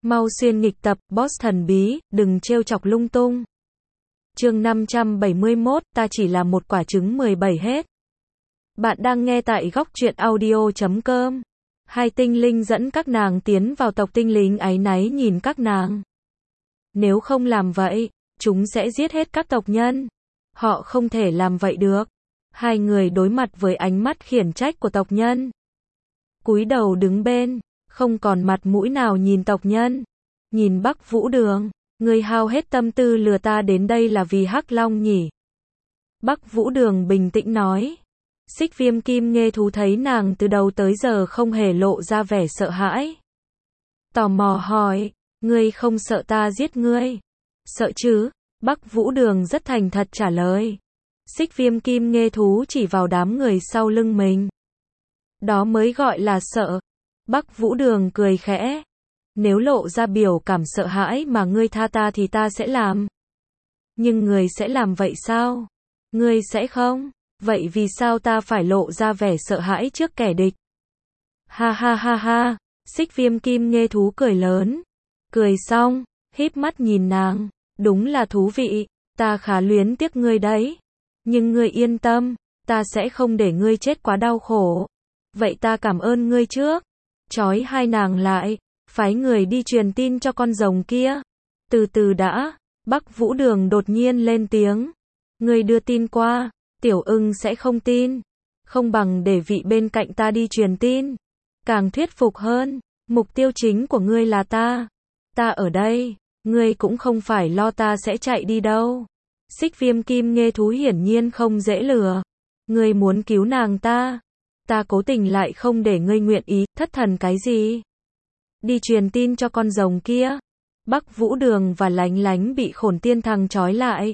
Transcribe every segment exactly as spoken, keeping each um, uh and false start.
Mau xuyên nghịch tập, boss thần bí, đừng trêu chọc lung tung. Chương năm trăm bảy mươi mốt, ta chỉ là một quả trứng mười bảy hết. Bạn đang nghe tại góc truyện audio chấm com. Hai tinh linh dẫn các nàng tiến vào tộc tinh linh áy náy nhìn các nàng. Nếu không làm vậy, chúng sẽ giết hết các tộc nhân. Họ không thể làm vậy được. Hai người đối mặt với ánh mắt khiển trách của tộc nhân. Cúi đầu đứng bên, không còn mặt mũi nào nhìn tộc nhân. Nhìn Bắc Vũ Đường, ngươi hao hết tâm tư lừa ta đến đây là vì Hắc Long nhỉ? Bắc Vũ Đường bình tĩnh nói. Xích Viêm Kim Nghê Thú thấy nàng từ đầu tới giờ không hề lộ ra vẻ sợ hãi. Tò mò hỏi, ngươi không sợ ta giết ngươi? Sợ chứ? Bắc Vũ Đường rất thành thật trả lời. Xích Viêm Kim Nghê Thú chỉ vào đám người sau lưng mình. Đó mới gọi là sợ. Bắc Vũ Đường cười khẽ. Nếu lộ ra biểu cảm sợ hãi mà ngươi tha ta thì ta sẽ làm. Nhưng ngươi sẽ làm vậy sao? Ngươi sẽ không? Vậy vì sao ta phải lộ ra vẻ sợ hãi trước kẻ địch? Ha ha ha ha, Xích Viêm Kim Nghê Thú cười lớn. Cười xong, híp mắt nhìn nàng. Đúng là thú vị, ta khá luyến tiếc ngươi đấy. Nhưng ngươi yên tâm, ta sẽ không để ngươi chết quá đau khổ. Vậy ta cảm ơn ngươi trước. Chói hai nàng lại, phái người đi truyền tin cho con rồng kia. Từ từ đã, Bắc Vũ Đường đột nhiên lên tiếng. Ngươi đưa tin qua, Tiểu Ưng sẽ không tin. Không bằng để vị bên cạnh ta đi truyền tin. Càng thuyết phục hơn, mục tiêu chính của ngươi là ta. Ta ở đây, ngươi cũng không phải lo ta sẽ chạy đi đâu. Xích Viêm Kim Nghê Thú hiển nhiên không dễ lừa. Ngươi muốn cứu nàng ta. Ta cố tình lại không để ngươi nguyện ý, thất thần cái gì? Đi truyền tin cho con rồng kia. Bắc Vũ Đường và Lánh Lánh bị Khổn Tiên Thằng trói lại.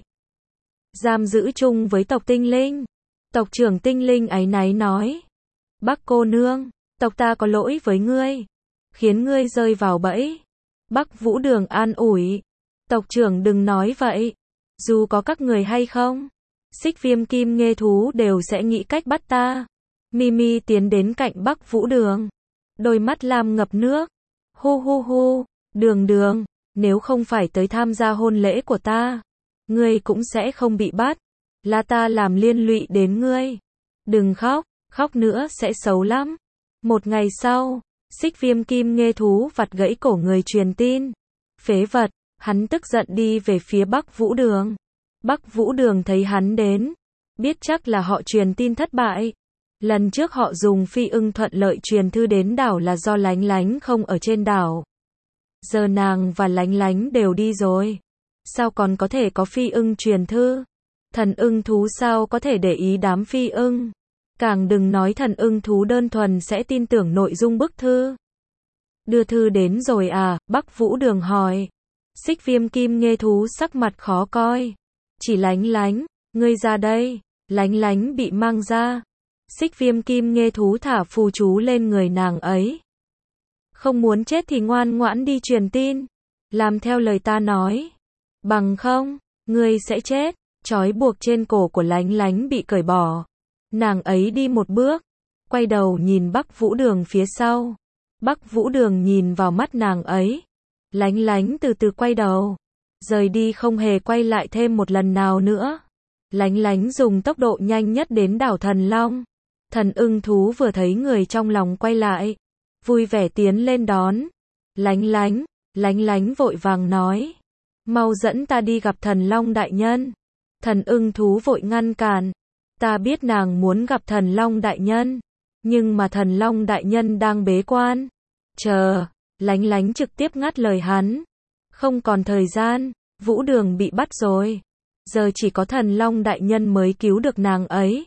Giam giữ chung với tộc tinh linh. Tộc trưởng tinh linh áy náy nói. Bắc cô nương, tộc ta có lỗi với ngươi. Khiến ngươi rơi vào bẫy. Bắc Vũ Đường an ủi. Tộc trưởng đừng nói vậy. Dù có các người hay không, Xích Viêm Kim Nghê Thú đều sẽ nghĩ cách bắt ta. Mimi tiến đến cạnh Bắc Vũ Đường. Đôi mắt lam ngập nước. Hu hu hu, Đường Đường, nếu không phải tới tham gia hôn lễ của ta, ngươi cũng sẽ không bị bắt. Là ta làm liên lụy đến ngươi. Đừng khóc, khóc nữa sẽ xấu lắm. Một ngày sau, Xích Viêm Kim Nghê Thú vặt gãy cổ người truyền tin. Phế vật, hắn tức giận đi về phía Bắc Vũ Đường. Bắc Vũ Đường thấy hắn đến, biết chắc là họ truyền tin thất bại. Lần trước họ dùng phi ưng thuận lợi truyền thư đến đảo là do Lánh Lánh không ở trên đảo. Giờ nàng và Lánh Lánh đều đi rồi. Sao còn có thể có phi ưng truyền thư? Thần ưng thú sao có thể để ý đám phi ưng? Càng đừng nói thần ưng thú đơn thuần sẽ tin tưởng nội dung bức thư. Đưa thư đến rồi à? Bắc Vũ Đường hỏi. Xích Viêm Kim Nghê Thú sắc mặt khó coi. Chỉ Lánh Lánh, ngươi ra đây. Lánh Lánh bị mang ra. Xích Viêm Kim Nghê Thú thả phù chú lên người nàng ấy. Không muốn chết thì ngoan ngoãn đi truyền tin. Làm theo lời ta nói. Bằng không, ngươi sẽ chết. Trói buộc trên cổ của Lánh Lánh bị cởi bỏ. Nàng ấy đi một bước. Quay đầu nhìn Bắc Vũ Đường phía sau. Bắc Vũ Đường nhìn vào mắt nàng ấy. Lánh Lánh từ từ quay đầu. Rời đi không hề quay lại thêm một lần nào nữa. Lánh Lánh dùng tốc độ nhanh nhất đến đảo Thần Long. Thần ưng thú vừa thấy người trong lòng quay lại. Vui vẻ tiến lên đón. Lánh Lánh, Lánh Lánh vội vàng nói. Mau dẫn ta đi gặp Thần Long đại nhân. Thần ưng thú vội ngăn cản. Ta biết nàng muốn gặp Thần Long đại nhân. Nhưng mà Thần Long đại nhân đang bế quan. Chờ, Lánh Lánh trực tiếp ngắt lời hắn. Không còn thời gian, Vũ Đường bị bắt rồi. Giờ chỉ có Thần Long đại nhân mới cứu được nàng ấy.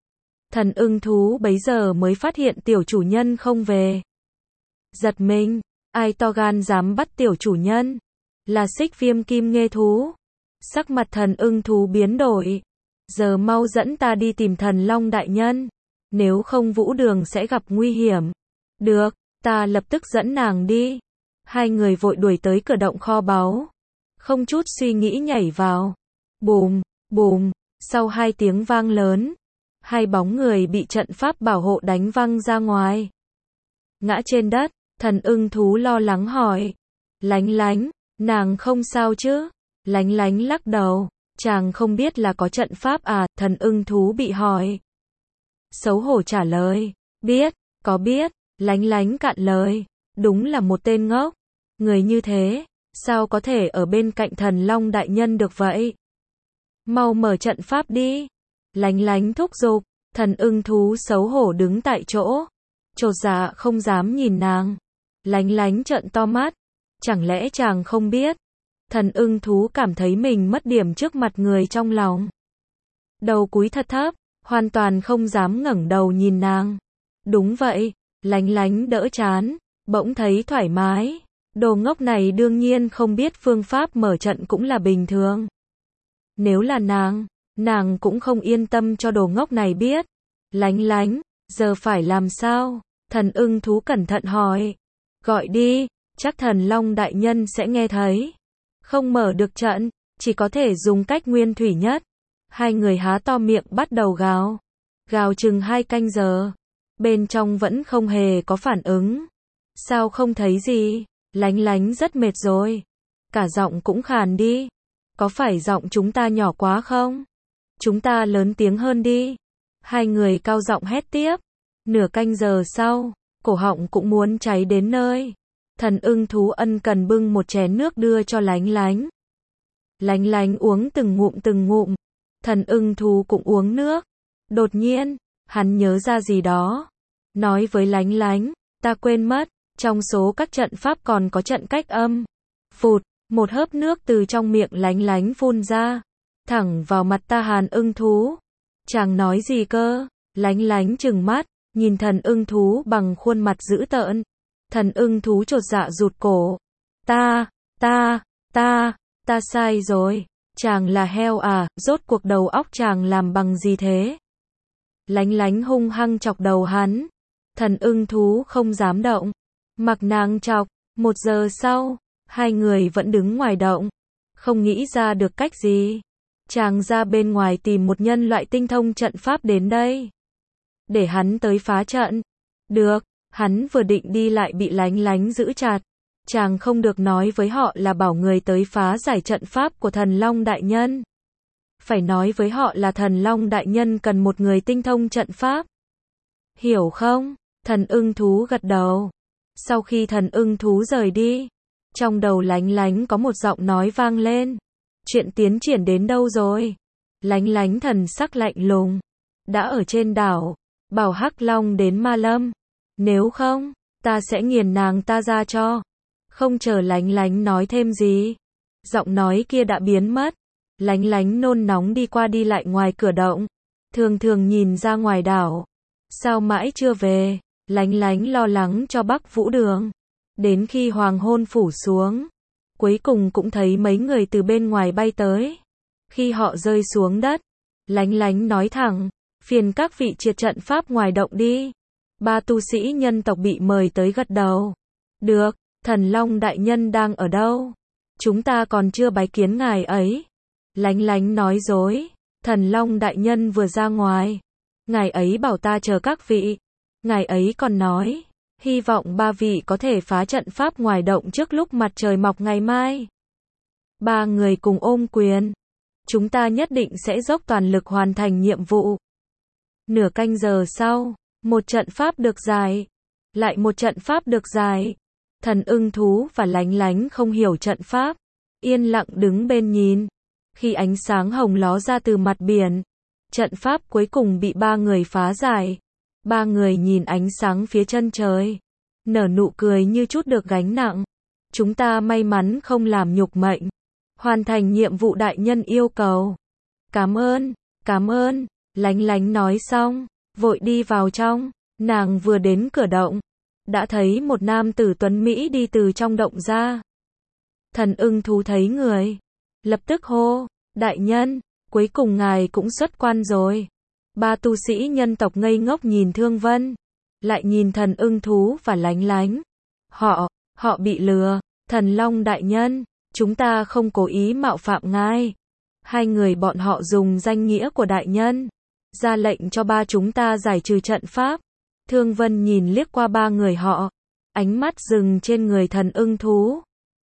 Thần ưng thú bấy giờ mới phát hiện tiểu chủ nhân không về. Giật mình, ai to gan dám bắt tiểu chủ nhân? Là Xích Viêm Kim Nghê Thú. Sắc mặt thần ưng thú biến đổi. Giờ mau dẫn ta đi tìm Thần Long đại nhân. Nếu không Vũ Đường sẽ gặp nguy hiểm. Được, ta lập tức dẫn nàng đi. Hai người vội đuổi tới cửa động kho báu. Không chút suy nghĩ nhảy vào. Bùm, bùm, sau hai tiếng vang lớn. Hai bóng người bị trận pháp bảo hộ đánh văng ra ngoài. Ngã trên đất, thần ưng thú lo lắng hỏi. Lánh Lánh, nàng không sao chứ? Lánh Lánh lắc đầu, chàng không biết là có trận pháp à? Thần ưng thú bị hỏi. Xấu hổ trả lời, biết, có biết. Lánh Lánh cạn lời, đúng là một tên ngốc. Người như thế, sao có thể ở bên cạnh Thần Long đại nhân được vậy? Mau mở trận pháp đi. Lánh Lánh thúc giục. Thần ưng thú xấu hổ đứng tại chỗ, chột dạ không dám nhìn nàng. Lánh Lánh trợn to mắt, chẳng lẽ chàng không biết? Thần ưng thú cảm thấy mình mất điểm trước mặt người trong lòng. Đầu cúi thật thấp, hoàn toàn không dám ngẩng đầu nhìn nàng. Đúng vậy, Lánh Lánh đỡ chán, bỗng thấy thoải mái. Đồ ngốc này đương nhiên không biết phương pháp mở trận cũng là bình thường. Nếu là nàng, nàng cũng không yên tâm cho đồ ngốc này biết. Lánh Lánh, giờ phải làm sao? Thần ưng thú cẩn thận hỏi. Gọi đi, chắc Thần Long đại nhân sẽ nghe thấy. Không mở được trận, chỉ có thể dùng cách nguyên thủy nhất. Hai người há to miệng bắt đầu gào. Gào chừng hai canh giờ. Bên trong vẫn không hề có phản ứng. Sao không thấy gì? Lánh Lánh rất mệt rồi. Cả giọng cũng khàn đi. Có phải giọng chúng ta nhỏ quá không? Chúng ta lớn tiếng hơn đi. Hai người cao giọng hét tiếp. Nửa canh giờ sau, cổ họng cũng muốn cháy đến nơi. Thần ưng thú ân cần bưng một chén nước đưa cho Lánh Lánh. Lánh Lánh uống từng ngụm từng ngụm. Thần ưng thú cũng uống nước. Đột nhiên, hắn nhớ ra gì đó. Nói với Lánh Lánh, ta quên mất, trong số các trận pháp còn có trận cách âm. Phụt, một hớp nước từ trong miệng Lánh Lánh phun ra. Thẳng vào mặt ta Hàn ưng thú. Chàng nói gì cơ? Lánh Lánh trừng mắt, nhìn thần ưng thú bằng khuôn mặt dữ tợn. Thần ưng thú chột dạ rụt cổ. Ta, ta, ta, ta sai rồi. Chàng là heo à, rốt cuộc đầu óc chàng làm bằng gì thế? Lánh Lánh hung hăng chọc đầu hắn. Thần ưng thú không dám động. Mặc nàng chọc. Một giờ sau, hai người vẫn đứng ngoài động. Không nghĩ ra được cách gì. Chàng ra bên ngoài tìm một nhân loại tinh thông trận pháp đến đây. Để hắn tới phá trận. Được, hắn vừa định đi lại bị Lánh Lánh giữ chặt. Chàng không được nói với họ là bảo người tới phá giải trận pháp của Thần Long đại nhân. Phải nói với họ là Thần Long đại nhân cần một người tinh thông trận pháp. Hiểu không? Thần ưng thú gật đầu. Sau khi thần ưng thú rời đi, trong đầu Lánh Lánh có một giọng nói vang lên. Chuyện tiến triển đến đâu rồi? Lánh Lánh thần sắc lạnh lùng. Đã ở trên đảo, bảo Hắc Long đến Ma Lâm. Nếu không, ta sẽ nghiền nàng ta ra cho. Không chờ Lánh Lánh nói thêm gì, giọng nói kia đã biến mất. Lánh Lánh nôn nóng đi qua đi lại ngoài cửa động, thường thường nhìn ra ngoài đảo. Sao mãi chưa về? Lánh Lánh lo lắng cho Bắc Vũ Đường. Đến khi hoàng hôn phủ xuống, cuối cùng cũng thấy mấy người từ bên ngoài bay tới. Khi họ rơi xuống đất, Lánh Lánh nói thẳng, phiền các vị triệt trận pháp ngoài động đi. Ba tu sĩ nhân tộc bị mời tới gật đầu. Được, Thần Long đại nhân đang ở đâu? Chúng ta còn chưa bái kiến ngài ấy. Lánh Lánh nói dối, Thần Long đại nhân vừa ra ngoài. Ngài ấy bảo ta chờ các vị. Ngài ấy còn nói, hy vọng ba vị có thể phá trận pháp ngoài động trước lúc mặt trời mọc ngày mai. Ba người cùng ôm quyền. Chúng ta nhất định sẽ dốc toàn lực hoàn thành nhiệm vụ. Nửa canh giờ sau, một trận pháp được giải. Lại một trận pháp được giải. Thần ưng thú và Lánh Lánh không hiểu trận pháp. Yên lặng đứng bên nhìn. Khi ánh sáng hồng ló ra từ mặt biển, trận pháp cuối cùng bị ba người phá giải. Ba người nhìn ánh sáng phía chân trời, nở nụ cười như chút được gánh nặng. Chúng ta may mắn không làm nhục mệnh. Hoàn thành nhiệm vụ đại nhân yêu cầu. Cảm ơn, cảm ơn. Lánh Lánh nói xong, vội đi vào trong. Nàng vừa đến cửa động, đã thấy một nam tử tuấn Mỹ đi từ trong động ra. Thần ưng thú thấy người, lập tức hô, đại nhân, cuối cùng ngài cũng xuất quan rồi. Ba tu sĩ nhân tộc ngây ngốc nhìn Thương Vân, lại nhìn thần ưng thú và Lánh Lánh. Họ, họ bị lừa. Thần Long đại nhân, chúng ta không cố ý mạo phạm ngài. Hai người bọn họ dùng danh nghĩa của đại nhân, ra lệnh cho ba chúng ta giải trừ trận pháp. Thương Vân nhìn liếc qua ba người họ, ánh mắt dừng trên người thần ưng thú.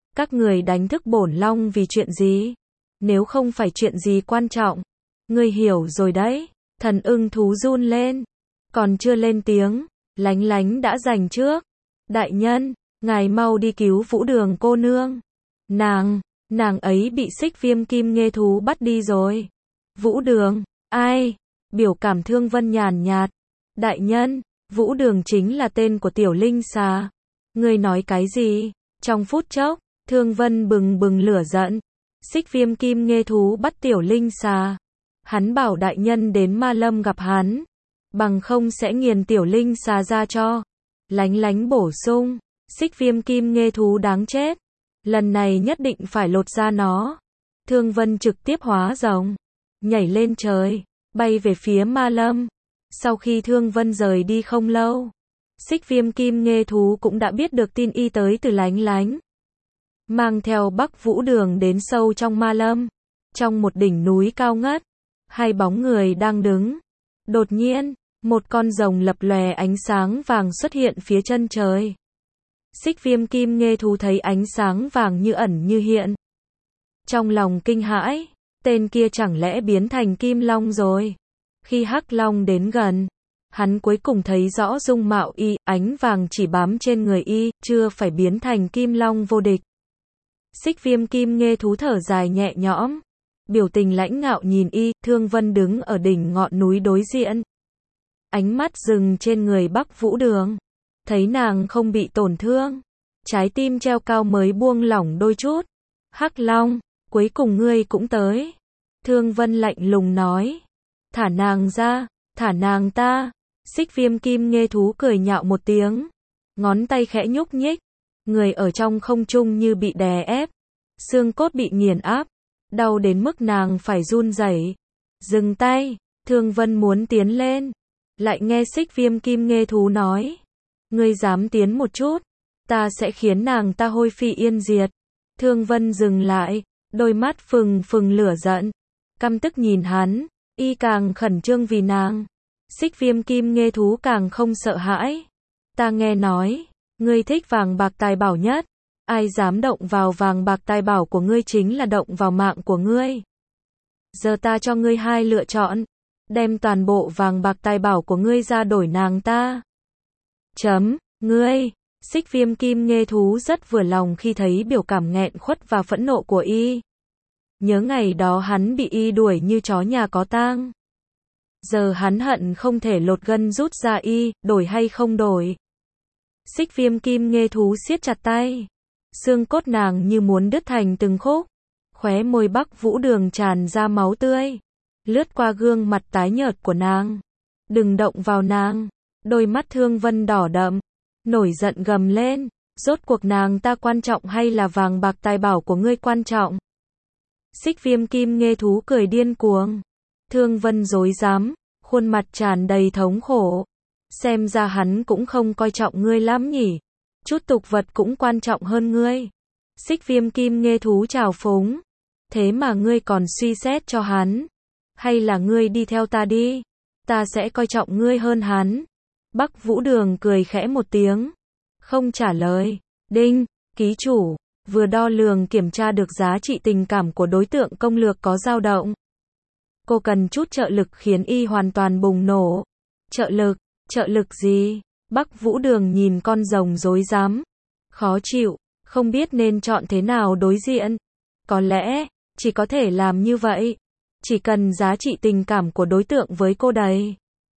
Các người đánh thức bổn long vì chuyện gì? Nếu không phải chuyện gì quan trọng. Ngươi hiểu rồi đấy. Thần ưng thú run lên. Còn chưa lên tiếng, Lánh Lánh đã giành trước. Đại nhân, ngài mau đi cứu Vũ Đường cô nương. Nàng, nàng ấy bị Xích Viêm Kim Nghê thú bắt đi rồi. Vũ Đường, ai? Biểu cảm Thương Vân nhàn nhạt. Đại nhân, Vũ Đường chính là tên của tiểu linh xà. Ngươi nói cái gì? Trong phút chốc, Thương Vân bừng bừng lửa giận. Xích Viêm Kim Nghê thú bắt tiểu linh xà. Hắn bảo đại nhân đến Ma Lâm gặp hắn. Bằng không sẽ nghiền tiểu linh xà ra cho. Lánh Lánh bổ sung. Xích Viêm Kim Nghê thú đáng chết. Lần này nhất định phải lột ra nó. Thương Vân trực tiếp hóa rồng. Nhảy lên trời. Bay về phía Ma Lâm. Sau khi Thương Vân rời đi không lâu. Xích Viêm Kim Nghê thú cũng đã biết được tin y tới từ Lánh Lánh. Mang theo Bắc Vũ Đường đến sâu trong Ma Lâm. Trong một đỉnh núi cao ngất. Hai bóng người đang đứng. Đột nhiên, một con rồng lập lòe ánh sáng vàng xuất hiện phía chân trời. Xích Viêm Kim Nghê thú thấy ánh sáng vàng như ẩn như hiện. Trong lòng kinh hãi, tên kia chẳng lẽ biến thành Kim Long rồi. Khi Hắc Long đến gần, hắn cuối cùng thấy rõ dung mạo y, ánh vàng chỉ bám trên người y, chưa phải biến thành Kim Long vô địch. Xích Viêm Kim Nghê thú thở dài nhẹ nhõm, biểu tình lãnh ngạo nhìn y. Thương Vân đứng ở đỉnh ngọn núi đối diện. Ánh mắt dừng trên người Bắc Vũ Đường. Thấy nàng không bị tổn thương. Trái tim treo cao mới buông lỏng đôi chút. Hắc Long, cuối cùng ngươi cũng tới. Thương Vân lạnh lùng nói. Thả nàng ra, thả nàng ta. Xích Viêm Kim Nghê thú cười nhạo một tiếng. Ngón tay khẽ nhúc nhích. Người ở trong không trung như bị đè ép. Xương cốt bị nghiền áp. Đau đến mức nàng phải run rẩy. Dừng tay. Thương Vân muốn tiến lên. Lại nghe Xích Viêm Kim Nghê thú nói. Ngươi dám tiến một chút, ta sẽ khiến nàng ta hôi phi yên diệt. Thương Vân dừng lại, đôi mắt phừng phừng lửa giận. Căm tức nhìn hắn, y càng khẩn trương vì nàng. Xích Viêm Kim Nghê thú càng không sợ hãi. Ta nghe nói, ngươi thích vàng bạc tài bảo nhất. Ai dám động vào vàng bạc tài bảo của ngươi chính là động vào mạng của ngươi. Giờ ta cho ngươi hai lựa chọn. Đem toàn bộ vàng bạc tài bảo của ngươi ra đổi nàng ta. Chấm, ngươi. Xích Viêm Kim Nghê thú rất vừa lòng khi thấy biểu cảm nghẹn khuất và phẫn nộ của y. Nhớ ngày đó hắn bị y đuổi như chó nhà có tang. Giờ hắn hận không thể lột gân rút ra y, đổi hay không đổi. Xích Viêm Kim Nghê thú siết chặt tay. Xương cốt nàng như muốn đứt thành từng khúc. Khóe môi Bắc Vũ Đường tràn ra máu tươi. Lướt qua gương mặt tái nhợt của nàng. Đừng động vào nàng. Đôi mắt Thương Vân đỏ đậm. Nổi giận gầm lên. Rốt cuộc nàng ta quan trọng hay là vàng bạc tài bảo của ngươi quan trọng? Xích Viêm Kim Nghê thú cười điên cuồng. Thương Vân rối rắm, khuôn mặt tràn đầy thống khổ. Xem ra hắn cũng không coi trọng ngươi lắm nhỉ. Chút tục vật cũng quan trọng hơn ngươi. Xích Viêm Kim Nghê thú trào phúng. Thế mà ngươi còn suy xét cho hắn. Hay là ngươi đi theo ta đi. Ta sẽ coi trọng ngươi hơn hắn. Bắc Vũ Đường cười khẽ một tiếng. Không trả lời. Đinh, ký chủ. Vừa đo lường kiểm tra được giá trị tình cảm của đối tượng công lược có dao động. Cô cần chút trợ lực khiến y hoàn toàn bùng nổ. Trợ lực? Trợ lực gì? Bắc Vũ Đường nhìn con rồng rối rắm. Khó chịu, không biết nên chọn thế nào đối diện. Có lẽ, chỉ có thể làm như vậy. Chỉ cần giá trị tình cảm của đối tượng với cô đầy.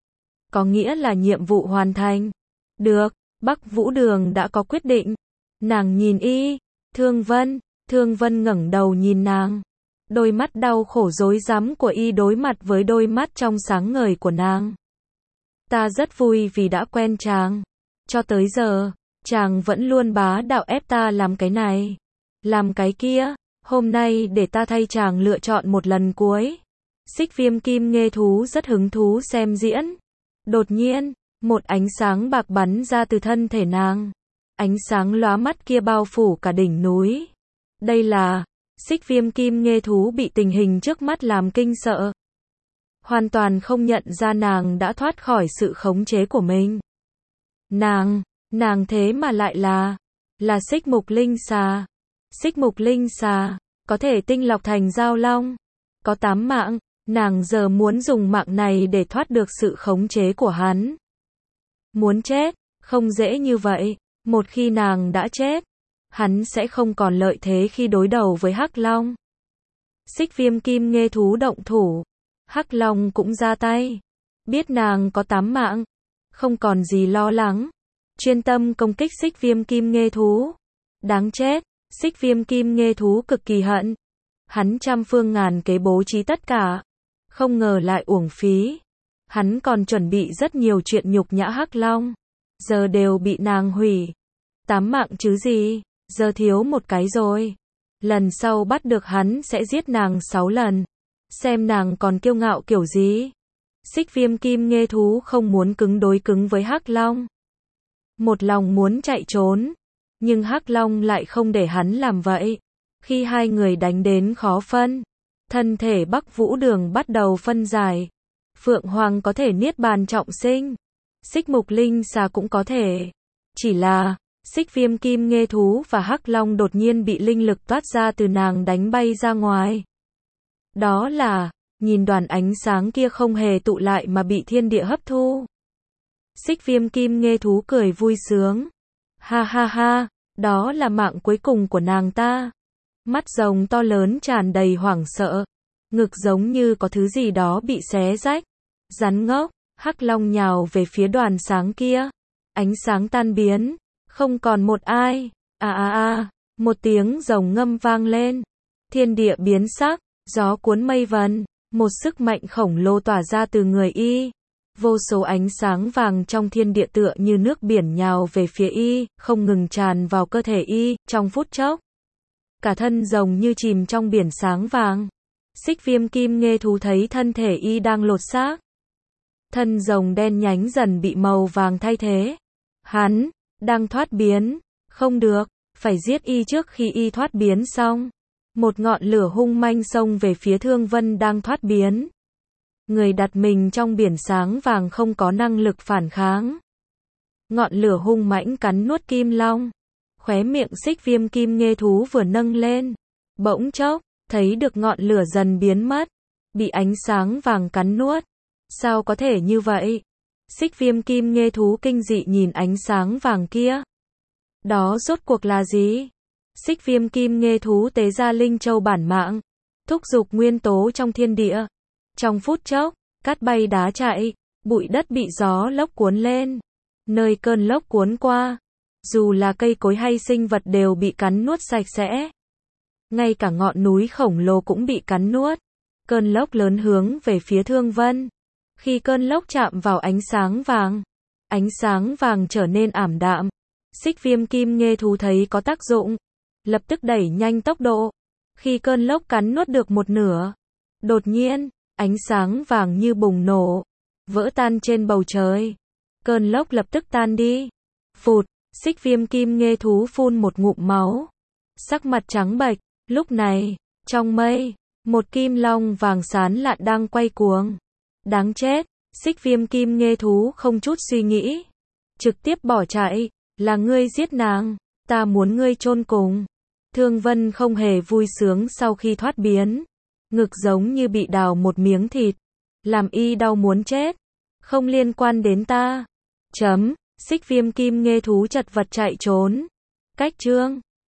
Có nghĩa là nhiệm vụ hoàn thành. Được, Bắc Vũ Đường đã có quyết định. Nàng nhìn y. Thương Vân, Thương Vân ngẩng đầu nhìn nàng. Đôi mắt đau khổ rối rắm của y đối mặt với đôi mắt trong sáng ngời của nàng. Ta rất vui vì đã quen chàng. Cho tới giờ, chàng vẫn luôn bá đạo ép ta làm cái này, làm cái kia. Hôm nay để ta thay chàng lựa chọn một lần cuối. Xích Viêm Kim Nghê thú rất hứng thú xem diễn. Đột nhiên, một ánh sáng bạc bắn ra từ thân thể nàng. Ánh sáng lóa mắt kia bao phủ cả đỉnh núi. Đây là... Xích Viêm Kim Nghê thú bị tình hình trước mắt làm kinh sợ. Hoàn toàn không nhận ra nàng đã thoát khỏi sự khống chế của mình. Nàng, nàng thế mà lại là... Là Xích Mục Linh Xà. Xích mục linh xà, có thể tinh lọc thành giao long, có tám mạng, nàng giờ muốn dùng mạng này để thoát được sự khống chế của hắn. Muốn chết, không dễ như vậy, một khi nàng đã chết, hắn sẽ không còn lợi thế khi đối đầu với Hắc Long. Xích viêm kim nghê thú động thủ, Hắc Long cũng ra tay, biết nàng có tám mạng, không còn gì lo lắng, chuyên tâm công kích xích viêm kim nghê thú. Đáng chết, xích viêm kim nghê thú cực kỳ hận, hắn trăm phương ngàn kế bố trí tất cả, không ngờ lại uổng phí. Hắn còn chuẩn bị rất nhiều chuyện nhục nhã Hắc Long, giờ đều bị nàng hủy. Tám mạng chứ gì, giờ thiếu một cái rồi. Lần sau bắt được hắn sẽ giết nàng sáu lần, xem nàng còn kiêu ngạo kiểu gì. Xích viêm kim nghê thú không muốn cứng đối cứng với Hắc Long, một lòng muốn chạy trốn, nhưng Hắc Long lại không để hắn làm vậy. Khi hai người đánh đến khó phân, thân thể Bắc Vũ Đường bắt đầu phân giải. Phượng Hoàng có thể niết bàn trọng sinh, xích mục linh xà cũng có thể. Chỉ là, xích viêm kim nghê thú và Hắc Long đột nhiên bị linh lực toát ra từ nàng đánh bay ra ngoài. Đó là, nhìn đoàn ánh sáng kia không hề tụ lại mà bị thiên địa hấp thu. Xích viêm kim nghê thú cười vui sướng. Ha ha ha, đó là mạng cuối cùng của nàng ta. Mắt rồng to lớn tràn đầy hoảng sợ, ngực giống như có thứ gì đó bị xé rách. Rắn ngốc, Hắc Long nhào về phía đoàn sáng kia. Ánh sáng tan biến, không còn một ai. À à à, một tiếng rồng ngâm vang lên. Thiên địa biến sắc, gió cuốn mây vần, một sức mạnh khổng lồ tỏa ra từ người y. Vô số ánh sáng vàng trong thiên địa tựa như nước biển nhào về phía y, không ngừng tràn vào cơ thể y, trong phút chốc. Cả thân rồng như chìm trong biển sáng vàng. Xích viêm kim nghê thú thấy thân thể y đang lột xác. Thân rồng đen nhánh dần bị màu vàng thay thế. Hắn, đang thoát biến. Không được, phải giết y trước khi y thoát biến xong. Một ngọn lửa hung manh xông về phía Thương Vân đang thoát biến. Người đặt mình trong biển sáng vàng không có năng lực phản kháng. Ngọn lửa hung mãnh cắn nuốt Kim Long. Khóe miệng xích viêm kim nghê thú vừa nâng lên. Bỗng chốc, thấy được ngọn lửa dần biến mất. Bị ánh sáng vàng cắn nuốt. Sao có thể như vậy? Xích viêm kim nghê thú kinh dị nhìn ánh sáng vàng kia. Đó rốt cuộc là gì? Xích viêm kim nghê thú tế ra linh châu bản mạng, thúc giục nguyên tố trong thiên địa. Trong phút chốc, cát bay đá chạy, bụi đất bị gió lốc cuốn lên. Nơi cơn lốc cuốn qua, dù là cây cối hay sinh vật đều bị cắn nuốt sạch sẽ. Ngay cả ngọn núi khổng lồ cũng bị cắn nuốt. Cơn lốc lớn hướng về phía Thương Vân. Khi cơn lốc chạm vào ánh sáng vàng, ánh sáng vàng trở nên ảm đạm. Xích viêm kim nghê thú thấy có tác dụng, lập tức đẩy nhanh tốc độ. Khi cơn lốc cắn nuốt được một nửa, đột nhiên, ánh sáng vàng như bùng nổ, vỡ tan trên bầu trời. Cơn lốc lập tức tan đi. Phụt, xích viêm kim nghê thú phun một ngụm máu. Sắc mặt trắng bệch, lúc này, trong mây, một kim long vàng sán lạn đang quay cuồng. Đáng chết, xích viêm kim nghê thú không chút suy nghĩ, trực tiếp bỏ chạy. Là ngươi giết nàng, ta muốn ngươi chôn cùng. Thương Vân không hề vui sướng sau khi thoát biến. Ngực giống như bị đào một miếng thịt, làm y đau muốn chết. Không liên quan đến ta. Chấm, xích viêm kim nghê thú chật vật chạy trốn. Cách chương